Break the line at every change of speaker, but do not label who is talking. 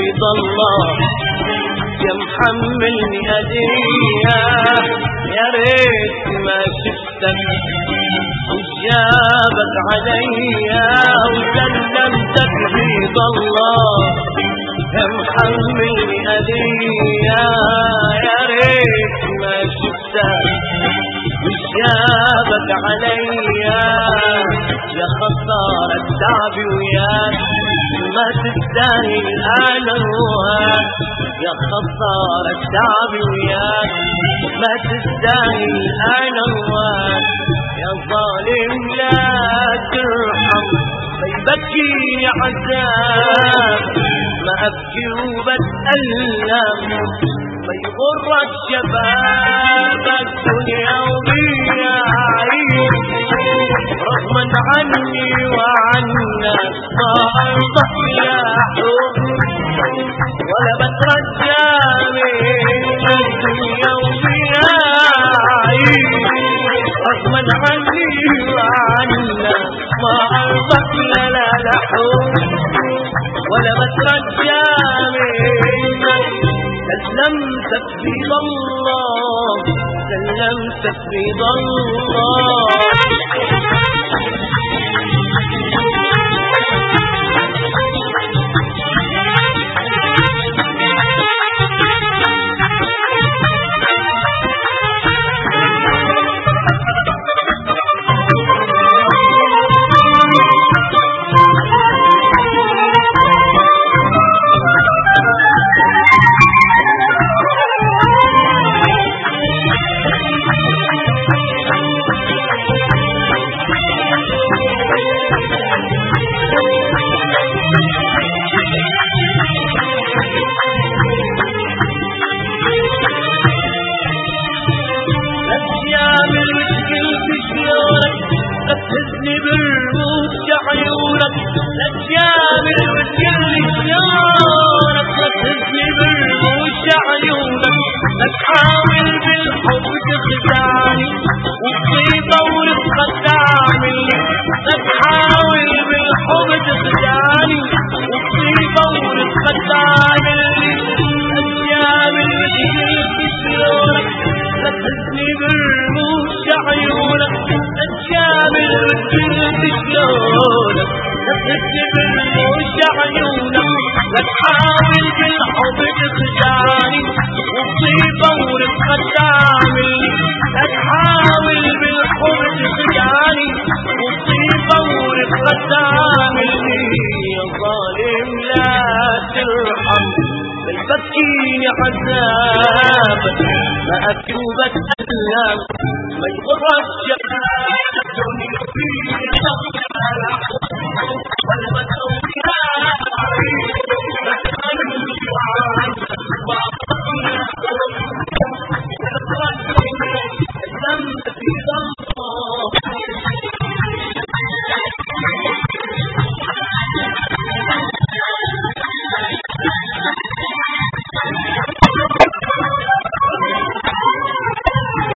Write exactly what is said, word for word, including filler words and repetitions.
تفريض الله يا محملني هدية يا ريت ما شفتك وجابك عليا وسلمتك تفريض الله يا محملني هدية يا ريت ما شفتك وجابك عليا يا خسارة تعبي وياك ما تستاهل انا الوهاك يا خسارة تعبي وياك ما تستاهل انا الوهاك يا ظالم لا ترحم بيبكي عذاب ما ابكي وبتألم ما يغرك شبابك دنيا وبيا عيب رغما عني وعنك ما ارضك يا حب ولا بترجى من الدنيا وبيا عيب رغما عني وعنك ما ارضك لا لا لا حب ولا بترجى منك سلمت تفريض الله سلمت تفريض الله تهزني بالرموش عيونك لا تجامل وتجلي شلونك لا تهزني بالرموش عيونك لا تحاول بالحب تخدعني وتصيبه وتخدعني لا تحاول بالحب تخدعني وتصيبه وتخدعني لا تجامل وتجلي شلونك لا تهزني بالرموش عيونك جامل وتجلد شلونك تكتب بالوش عيونك لا تحاول بالحب تخدعني وتصيبه وتخدعني لا تحاول بالحب تخدعني وتصيبه وتخدعني يا ظالم لا ترحم بيبكيني عذابك ما ابكي وبتألم ما يغرك شبابك